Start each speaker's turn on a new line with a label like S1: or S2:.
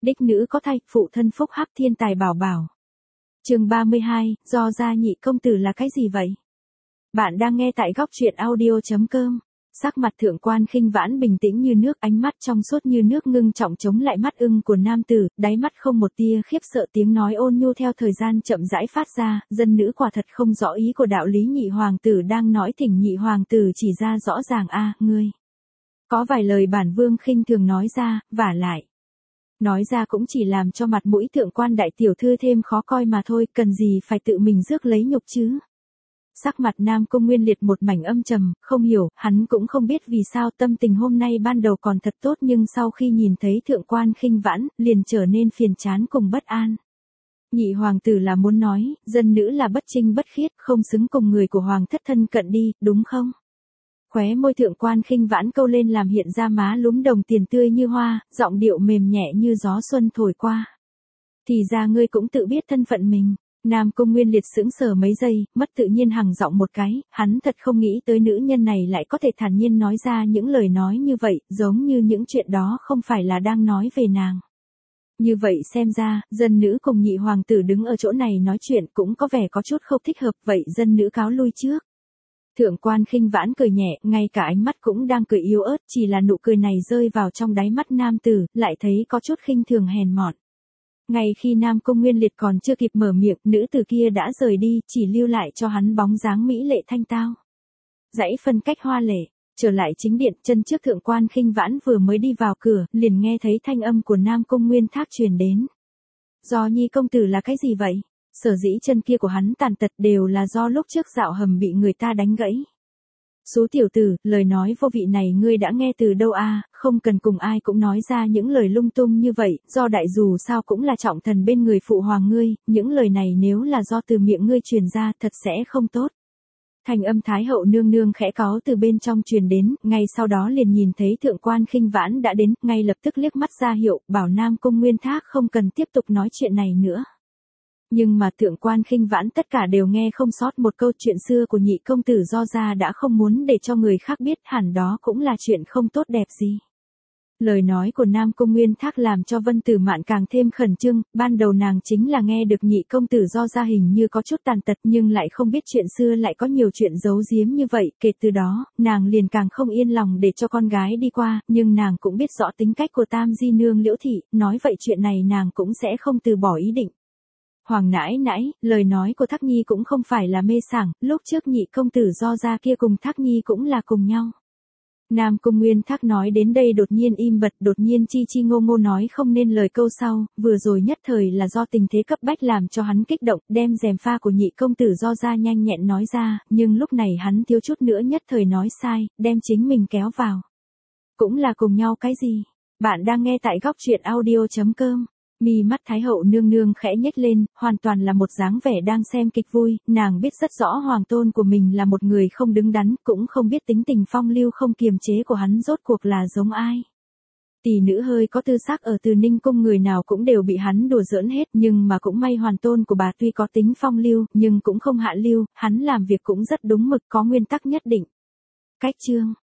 S1: đích nữ có thai, phụ thân phúc hắc thiên tài bảo bảo. Chương 32, do gia nhị công tử là cái gì vậy? Bạn đang nghe tại góc truyện audio.com. Sắc mặt thượng quan Khinh Vãn bình tĩnh như nước, ánh mắt trong suốt như nước ngưng trọng chống lại mắt ưng của nam tử, đáy mắt không một tia khiếp sợ, tiếng nói ôn nhu theo thời gian chậm rãi phát ra, dân nữ quả thật không rõ ý của đạo lý nhị hoàng tử đang nói, thỉnh nhị hoàng tử chỉ ra rõ ràng a, ngươi. Có vài lời bản vương khinh thường nói ra, vả lại. Nói ra cũng chỉ làm cho mặt mũi thượng quan đại tiểu thư thêm khó coi mà thôi, cần gì phải tự mình rước lấy nhục chứ. Sắc mặt Nam Cung Nguyên Liệt một mảnh âm trầm, không hiểu, hắn cũng không biết vì sao tâm tình hôm nay ban đầu còn thật tốt nhưng sau khi nhìn thấy thượng quan Khinh Vãn, liền trở nên phiền chán cùng bất an. Nhị hoàng tử là muốn nói, dân nữ là bất trinh bất khiết, không xứng cùng người của hoàng thất thân cận đi, đúng không? Khóe môi thượng quan Khinh Vãn câu lên làm hiện ra má lúm đồng tiền tươi như hoa, giọng điệu mềm nhẹ như gió xuân thổi qua. Thì ra ngươi cũng tự biết thân phận mình. Nam Cung Nguyên Liệt sững sờ mấy giây, mất tự nhiên hằng giọng một cái, hắn thật không nghĩ tới nữ nhân này lại có thể thản nhiên nói ra những lời nói như vậy, giống như những chuyện đó không phải là đang nói về nàng. Như vậy xem ra, dân nữ cùng nhị hoàng tử đứng ở chỗ này nói chuyện cũng có vẻ có chút không thích hợp, vậy dân nữ cáo lui trước. Thượng quan Khinh Vãn cười nhẹ, ngay cả ánh mắt cũng đang cười yếu ớt, chỉ là nụ cười này rơi vào trong đáy mắt nam tử, lại thấy có chút khinh thường hèn mọn. Ngay khi Nam Cung Nguyên Liệt còn chưa kịp mở miệng, nữ tử kia đã rời đi, chỉ lưu lại cho hắn bóng dáng mỹ lệ thanh tao. Dãy phân cách hoa lệ, trở lại chính điện, chân trước thượng quan Khinh Vãn vừa mới đi vào cửa, liền nghe thấy thanh âm của Nam Cung Nguyên Thác truyền đến. Do nhi công tử là cái gì vậy? Sở dĩ chân kia của hắn tàn tật đều là do lúc trước dạo hầm bị người ta đánh gãy. Số tiểu tử, lời nói vô vị này ngươi đã nghe từ đâu a? Không cần cùng ai cũng nói ra những lời lung tung như vậy, do đại dù sao cũng là trọng thần bên người phụ hoàng ngươi, những lời này nếu là do từ miệng ngươi truyền ra thật sẽ không tốt. Thành âm Thái hậu nương nương khẽ cáu từ bên trong truyền đến, ngay sau đó liền nhìn thấy thượng quan Khinh Vãn đã đến, ngay lập tức liếc mắt ra hiệu, bảo Nam Cung Nguyên Thác không cần tiếp tục nói chuyện này nữa. Nhưng mà thượng quan Khinh Vãn tất cả đều nghe không sót một câu, chuyện xưa của nhị công tử do ra đã không muốn để cho người khác biết, hẳn đó cũng là chuyện không tốt đẹp gì. Lời nói của Nam Cung Nguyên Thác làm cho Vân Tử Mạn càng thêm khẩn trương, ban đầu nàng chính là nghe được nhị công tử do ra hình như có chút tàn tật nhưng lại không biết chuyện xưa lại có nhiều chuyện giấu giếm như vậy, kể từ đó, nàng liền càng không yên lòng để cho con gái đi qua, nhưng nàng cũng biết rõ tính cách của Tam Di Nương Liễu Thị, nói vậy chuyện này nàng cũng sẽ không từ bỏ ý định. Hoàng nãi nãi, lời nói của Thác Nhi cũng không phải là mê sảng, lúc trước nhị công tử do ra kia cùng Thác Nhi cũng là cùng nhau. Nam Cung Nguyên Thác nói đến đây đột nhiên im bặt, đột nhiên chi chi ngô ngô nói không nên lời câu sau, vừa rồi nhất thời là do tình thế cấp bách làm cho hắn kích động, đem rèm pha của nhị công tử do ra nhanh nhẹn nói ra, nhưng lúc này hắn thiếu chút nữa nhất thời nói sai, đem chính mình kéo vào. Cũng là cùng nhau cái gì? Bạn đang nghe tại góc truyện audio.com. Mi mắt Thái hậu nương nương khẽ nhếch lên, hoàn toàn là một dáng vẻ đang xem kịch vui, nàng biết rất rõ hoàng tôn của mình là một người không đứng đắn, cũng không biết tính tình phong lưu không kiềm chế của hắn rốt cuộc là giống ai. Tỷ nữ hơi có tư sắc ở Từ Ninh cung người nào cũng đều bị hắn đùa giỡn hết, nhưng mà cũng may hoàng tôn của bà tuy có tính phong lưu, nhưng cũng không hạ lưu, hắn làm việc cũng rất đúng mực, có nguyên tắc nhất định. Cách chương